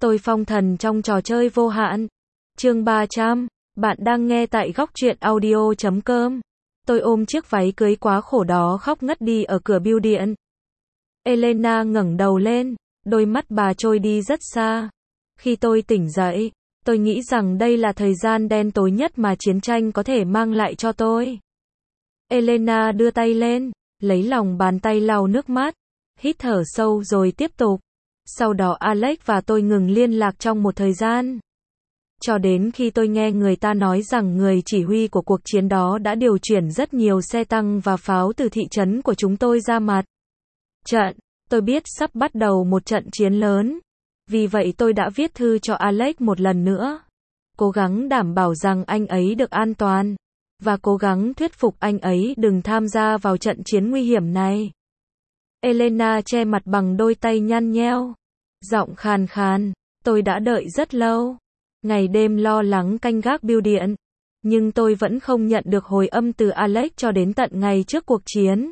Tôi phong thần trong trò chơi vô hạn. Chương 300. Bạn đang nghe tại góc truyện audio.com. Tôi ôm chiếc váy cưới quá khổ đó khóc ngất đi ở cửa bưu điện. Elena ngẩng đầu lên, đôi mắt bà trôi đi rất xa. Khi tôi tỉnh dậy, tôi nghĩ rằng đây là thời gian đen tối nhất mà chiến tranh có thể mang lại cho tôi. Elena đưa tay lên, lấy lòng bàn tay lau nước mắt, hít thở sâu rồi tiếp tục. Sau đó Alex và tôi ngừng liên lạc trong một thời gian. Cho đến khi tôi nghe người ta nói rằng người chỉ huy của cuộc chiến đó đã điều chuyển rất nhiều xe tăng và pháo từ thị trấn của chúng tôi ra mặt trận. Tôi biết sắp bắt đầu một trận chiến lớn. Vì vậy tôi đã viết thư cho Alex một lần nữa. Cố gắng đảm bảo rằng anh ấy được an toàn. Và cố gắng thuyết phục anh ấy đừng tham gia vào trận chiến nguy hiểm này. Elena che mặt bằng đôi tay nhăn nheo. Giọng khàn khàn. Tôi đã đợi rất lâu. Ngày đêm lo lắng canh gác bưu điện. Nhưng tôi vẫn không nhận được hồi âm từ Alex cho đến tận ngày trước cuộc chiến.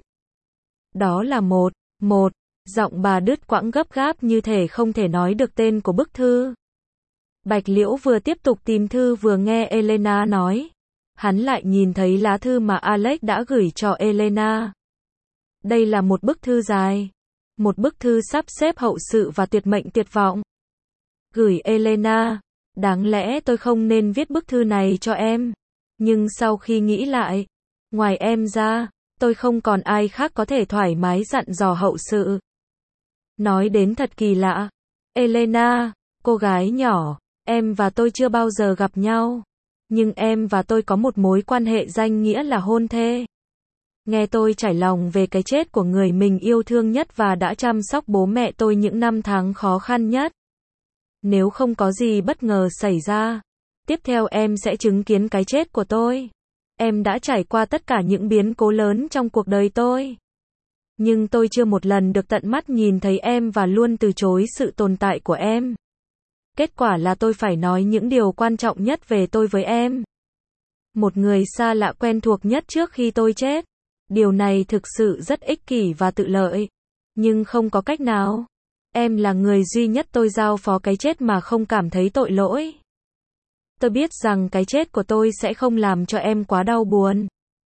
Đó là một. Giọng bà đứt quãng gấp gáp như thể không thể nói được tên của bức thư. Bạch Liễu vừa tiếp tục tìm thư vừa nghe Elena nói. Hắn lại nhìn thấy lá thư mà Alex đã gửi cho Elena. Đây là một bức thư dài. Một bức thư sắp xếp hậu sự và tuyệt mệnh tuyệt vọng. Gửi Elena. Đáng lẽ tôi không nên viết bức thư này cho em. Nhưng sau khi nghĩ lại, ngoài em ra, tôi không còn ai khác có thể thoải mái dặn dò hậu sự. Nói đến thật kỳ lạ. Elena, cô gái nhỏ, em và tôi chưa bao giờ gặp nhau. Nhưng em và tôi có một mối quan hệ danh nghĩa là hôn thê. Nghe tôi trải lòng về cái chết của người mình yêu thương nhất và đã chăm sóc bố mẹ tôi những năm tháng khó khăn nhất. Nếu không có gì bất ngờ xảy ra, tiếp theo em sẽ chứng kiến cái chết của tôi. Em đã trải qua tất cả những biến cố lớn trong cuộc đời tôi. Nhưng tôi chưa một lần được tận mắt nhìn thấy em và luôn từ chối sự tồn tại của em. Kết quả là tôi phải nói những điều quan trọng nhất về tôi với em. Một người xa lạ quen thuộc nhất trước khi tôi chết. Điều này thực sự rất ích kỷ và tự lợi. Nhưng không có cách nào. Em là người duy nhất tôi giao phó cái chết mà không cảm thấy tội lỗi. Tôi biết rằng cái chết của tôi sẽ không làm cho em quá đau buồn.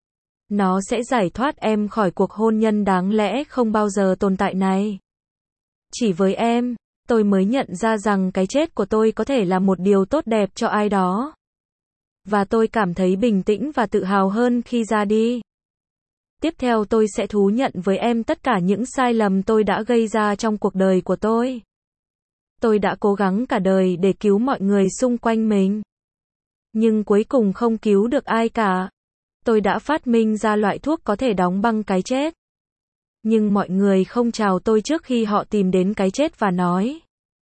Nó sẽ giải thoát em khỏi cuộc hôn nhân đáng lẽ không bao giờ tồn tại này. Chỉ với em, tôi mới nhận ra rằng cái chết của tôi có thể là một điều tốt đẹp cho ai đó. Và tôi cảm thấy bình tĩnh và tự hào hơn khi ra đi. Tiếp theo tôi sẽ thú nhận với em tất cả những sai lầm tôi đã gây ra trong cuộc đời của tôi. Tôi đã cố gắng cả đời để cứu mọi người xung quanh mình. Nhưng cuối cùng không cứu được ai cả. Tôi đã phát minh ra loại thuốc có thể đóng băng cái chết. Nhưng mọi người không chào tôi trước khi họ tìm đến cái chết và nói.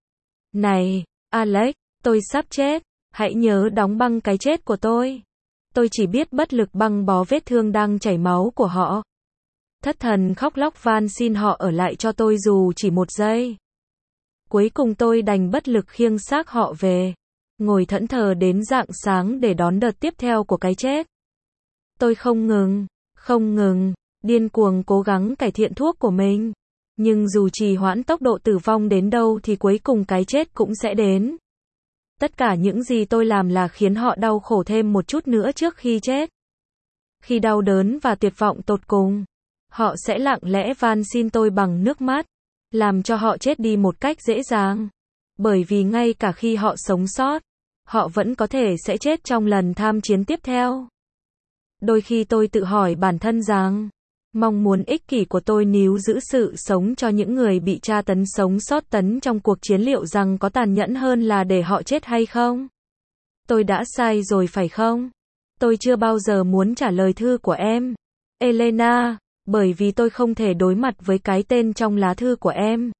Này, Alex, tôi sắp chết. Hãy nhớ đóng băng cái chết của tôi. Tôi chỉ biết bất lực băng bó vết thương đang chảy máu của họ. Thất thần khóc lóc van xin họ ở lại cho tôi dù chỉ một giây. Cuối cùng tôi đành bất lực khiêng xác họ về. Ngồi thẫn thờ đến rạng sáng để đón đợt tiếp theo của cái chết. Tôi không ngừng, điên cuồng cố gắng cải thiện thuốc của mình. Nhưng dù trì hoãn tốc độ tử vong đến đâu thì cuối cùng cái chết cũng sẽ đến. Tất cả những gì tôi làm là khiến họ đau khổ thêm một chút nữa trước khi chết. Khi đau đớn và tuyệt vọng tột cùng, họ sẽ lặng lẽ van xin tôi bằng nước mắt, làm cho họ chết đi một cách dễ dàng. Bởi vì ngay cả khi họ sống sót, họ vẫn có thể sẽ chết trong lần tham chiến tiếp theo. Đôi khi tôi tự hỏi bản thân rằng, mong muốn ích kỷ của tôi níu giữ sự sống cho những người bị tra tấn sống sót tấn trong cuộc chiến liệu rằng có tàn nhẫn hơn là để họ chết hay không? Tôi đã sai rồi phải không? Tôi chưa bao giờ muốn trả lời thư của em, Elena, bởi vì tôi không thể đối mặt với cái tên trong lá thư của em.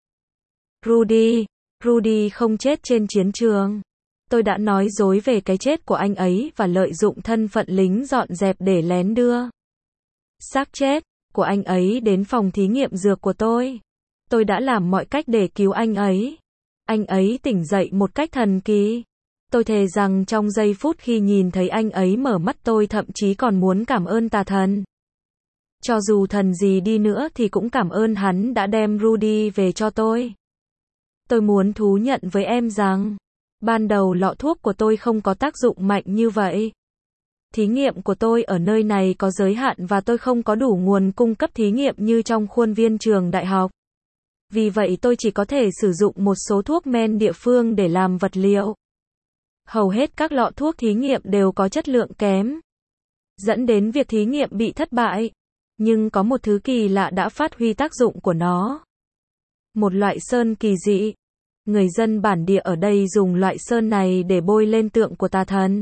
Rudy không chết trên chiến trường. Tôi đã nói dối về cái chết của anh ấy và lợi dụng thân phận lính dọn dẹp để lén đưa xác chết của anh ấy đến phòng thí nghiệm dược của tôi. Tôi đã làm mọi cách để cứu anh ấy. Anh ấy tỉnh dậy một cách thần kỳ. Tôi thề rằng trong giây phút khi nhìn thấy anh ấy mở mắt tôi thậm chí còn muốn cảm ơn tà thần. Cho dù thần gì đi nữa thì cũng cảm ơn hắn đã đem Rudy về cho tôi. Tôi muốn thú nhận với em rằng, ban đầu lọ thuốc của tôi không có tác dụng mạnh như vậy. Thí nghiệm của tôi ở nơi này có giới hạn và tôi không có đủ nguồn cung cấp thí nghiệm như trong khuôn viên trường đại học. Vì vậy tôi chỉ có thể sử dụng một số thuốc men địa phương để làm vật liệu. Hầu hết các lọ thuốc thí nghiệm đều có chất lượng kém, dẫn đến việc thí nghiệm bị thất bại. Nhưng có một thứ kỳ lạ đã phát huy tác dụng của nó. Một loại sơn kỳ dị. Người dân bản địa ở đây dùng loại sơn này để bôi lên tượng của tà thần.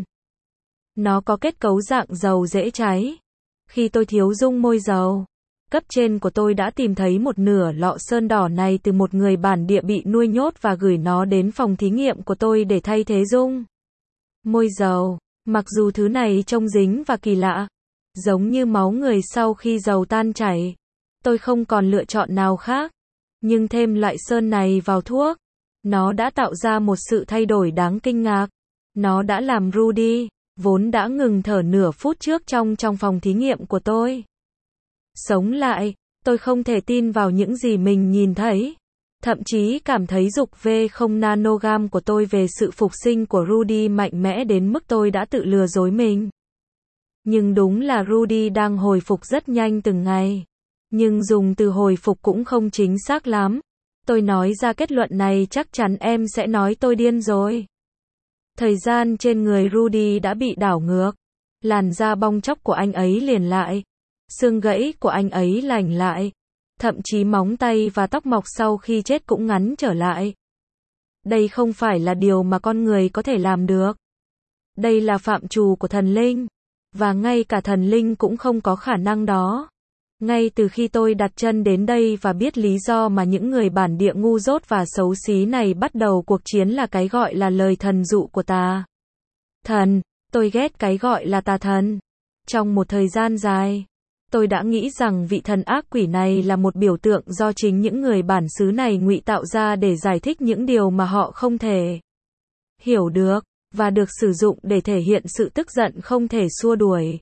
Nó có kết cấu dạng dầu dễ cháy. Khi tôi thiếu dung môi dầu, cấp trên của tôi đã tìm thấy một nửa lọ sơn đỏ này từ một người bản địa bị nuôi nhốt và gửi nó đến phòng thí nghiệm của tôi để thay thế dung môi dầu. Mặc dù thứ này trông dính và kỳ lạ, giống như máu người sau khi dầu tan chảy, tôi không còn lựa chọn nào khác. Nhưng thêm loại sơn này vào thuốc, nó đã tạo ra một sự thay đổi đáng kinh ngạc. Nó đã làm Rudy, vốn đã ngừng thở nửa phút trước trong phòng thí nghiệm của tôi, sống lại. Tôi không thể tin vào những gì mình nhìn thấy. Thậm chí cảm thấy dục V0 nanogam của tôi về sự phục sinh của Rudy mạnh mẽ đến mức tôi đã tự lừa dối mình. Nhưng đúng là Rudy đang hồi phục rất nhanh từng ngày. Nhưng dùng từ hồi phục cũng không chính xác lắm. Tôi nói ra kết luận này chắc chắn em sẽ nói tôi điên rồi. Thời gian trên người Rudy đã bị đảo ngược. Làn da bong tróc của anh ấy liền lại. Xương gãy của anh ấy lành lại. Thậm chí móng tay và tóc mọc sau khi chết cũng ngắn trở lại. Đây không phải là điều mà con người có thể làm được. Đây là phạm trù của thần linh. Và ngay cả thần linh cũng không có khả năng đó. Ngay từ khi tôi đặt chân đến đây và biết lý do mà những người bản địa ngu dốt và xấu xí này bắt đầu cuộc chiến là cái gọi là lời thần dụ của tà thần, tôi ghét cái gọi là tà thần. Trong một thời gian dài, tôi đã nghĩ rằng vị thần ác quỷ này là một biểu tượng do chính những người bản xứ này ngụy tạo ra để giải thích những điều mà họ không thể hiểu được, và được sử dụng để thể hiện sự tức giận không thể xua đuổi.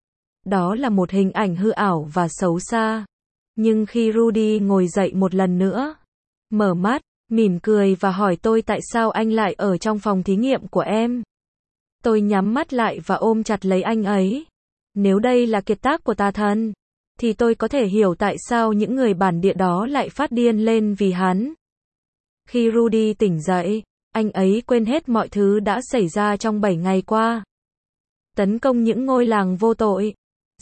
Đó là một hình ảnh hư ảo và xấu xa. Nhưng khi Rudy ngồi dậy một lần nữa, mở mắt, mỉm cười và hỏi tôi tại sao anh lại ở trong phòng thí nghiệm của em, tôi nhắm mắt lại và ôm chặt lấy anh ấy. Nếu đây là kiệt tác của tà thần, thì tôi có thể hiểu tại sao những người bản địa đó lại phát điên lên vì hắn. Khi Rudy tỉnh dậy, anh ấy quên hết mọi thứ đã xảy ra trong 7 ngày qua. Tấn công những ngôi làng vô tội.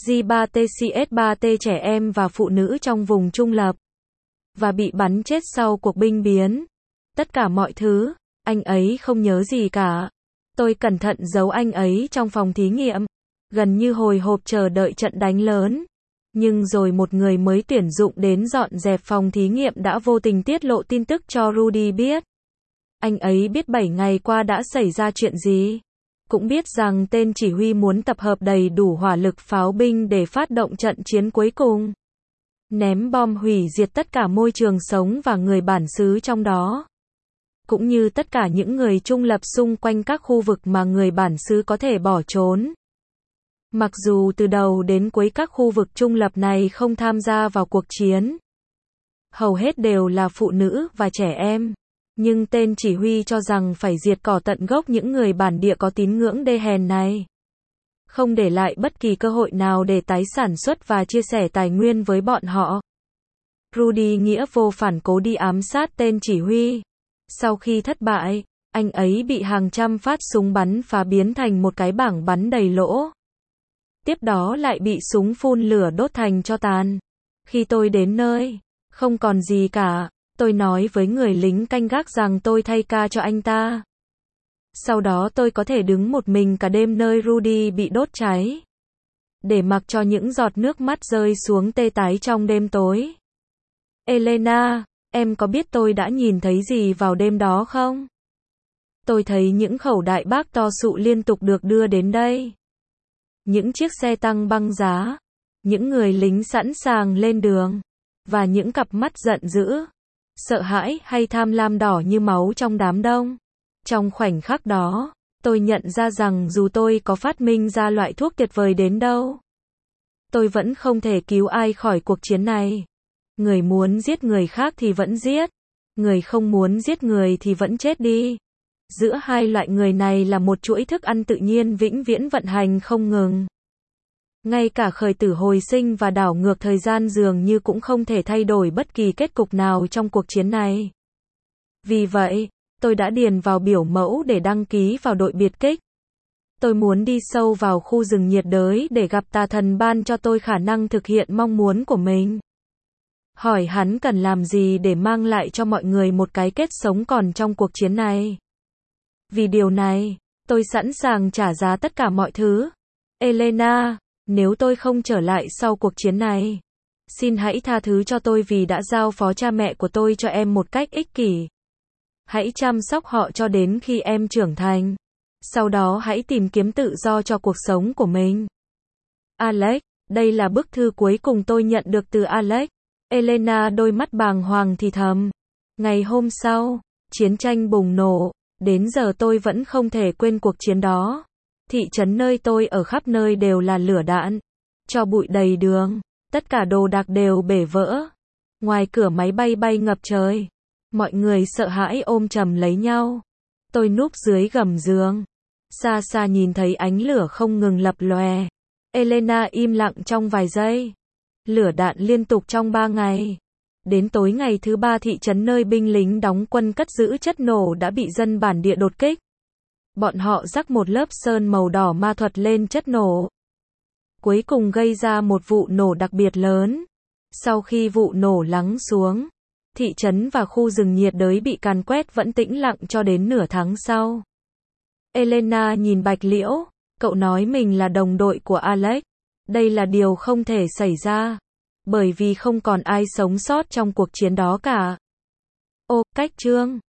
G3TCS3T trẻ em và phụ nữ trong vùng trung lập. Và bị bắn chết sau cuộc binh biến. Tất cả mọi thứ, anh ấy không nhớ gì cả. Tôi cẩn thận giấu anh ấy trong phòng thí nghiệm. Gần như hồi hộp chờ đợi trận đánh lớn. Nhưng rồi một người mới tuyển dụng đến dọn dẹp phòng thí nghiệm đã vô tình tiết lộ tin tức cho Rudy biết. Anh ấy biết 7 ngày qua đã xảy ra chuyện gì. Cũng biết rằng tên chỉ huy muốn tập hợp đầy đủ hỏa lực pháo binh để phát động trận chiến cuối cùng. Ném bom hủy diệt tất cả môi trường sống và người bản xứ trong đó. Cũng như tất cả những người trung lập xung quanh các khu vực mà người bản xứ có thể bỏ trốn. Mặc dù từ đầu đến cuối các khu vực trung lập này không tham gia vào cuộc chiến. Hầu hết đều là phụ nữ và trẻ em. Nhưng tên chỉ huy cho rằng phải diệt cỏ tận gốc những người bản địa có tín ngưỡng đê hèn này. Không để lại bất kỳ cơ hội nào để tái sản xuất và chia sẻ tài nguyên với bọn họ. Rudy nghĩa vô phản cố đi ám sát tên chỉ huy. Sau khi thất bại, anh ấy bị hàng trăm phát súng bắn phá biến thành một cái bảng bắn đầy lỗ. Tiếp đó lại bị súng phun lửa đốt thành tro tàn. Khi tôi đến nơi, không còn gì cả. Tôi nói với người lính canh gác rằng tôi thay ca cho anh ta. Sau đó tôi có thể đứng một mình cả đêm nơi Rudy bị đốt cháy. Để mặc cho những giọt nước mắt rơi xuống tê tái trong đêm tối. Elena, em có biết tôi đã nhìn thấy gì vào đêm đó không? Tôi thấy những khẩu đại bác to sụ liên tục được đưa đến đây. Những chiếc xe tăng băng giá. Những người lính sẵn sàng lên đường. Và những cặp mắt giận dữ, sợ hãi hay tham lam đỏ như máu trong đám đông. Trong khoảnh khắc đó, tôi nhận ra rằng dù tôi có phát minh ra loại thuốc tuyệt vời đến đâu, tôi vẫn không thể cứu ai khỏi cuộc chiến này. Người muốn giết người khác thì vẫn giết. Người không muốn giết người thì vẫn chết đi. Giữa hai loại người này là một chuỗi thức ăn tự nhiên vĩnh viễn vận hành không ngừng. Ngay cả khởi tử hồi sinh và đảo ngược thời gian dường như cũng không thể thay đổi bất kỳ kết cục nào trong cuộc chiến này. Vì vậy, tôi đã điền vào biểu mẫu để đăng ký vào đội biệt kích. Tôi muốn đi sâu vào khu rừng nhiệt đới để gặp tà thần ban cho tôi khả năng thực hiện mong muốn của mình. Hỏi hắn cần làm gì để mang lại cho mọi người một cái kết sống còn trong cuộc chiến này. Vì điều này, tôi sẵn sàng trả giá tất cả mọi thứ. Elena, nếu tôi không trở lại sau cuộc chiến này, xin hãy tha thứ cho tôi vì đã giao phó cha mẹ của tôi cho em một cách ích kỷ. Hãy chăm sóc họ cho đến khi em trưởng thành. Sau đó hãy tìm kiếm tự do cho cuộc sống của mình. Alex, đây là bức thư cuối cùng tôi nhận được từ Alex. Elena đôi mắt bàng hoàng thì thầm. Ngày hôm sau, chiến tranh bùng nổ. Đến giờ tôi vẫn không thể quên cuộc chiến đó. Thị trấn nơi tôi ở khắp nơi đều là lửa đạn. Tro bụi đầy đường. Tất cả đồ đạc đều bể vỡ. Ngoài cửa máy bay bay ngập trời. Mọi người sợ hãi ôm chầm lấy nhau. Tôi núp dưới gầm giường. Xa xa nhìn thấy ánh lửa không ngừng lập lòe. Elena im lặng trong vài giây. Lửa đạn liên tục trong 3 ngày. Đến tối ngày thứ 3 thị trấn nơi binh lính đóng quân cất giữ chất nổ đã bị dân bản địa đột kích. Bọn họ rắc một lớp sơn màu đỏ ma thuật lên chất nổ. Cuối cùng gây ra một vụ nổ đặc biệt lớn. Sau khi vụ nổ lắng xuống, thị trấn và khu rừng nhiệt đới bị càn quét vẫn tĩnh lặng cho đến nửa tháng sau. Elena nhìn Bạch Liễu, cậu nói mình là đồng đội của Alex. Đây là điều không thể xảy ra, bởi vì không còn ai sống sót trong cuộc chiến đó cả. Ô, cách chương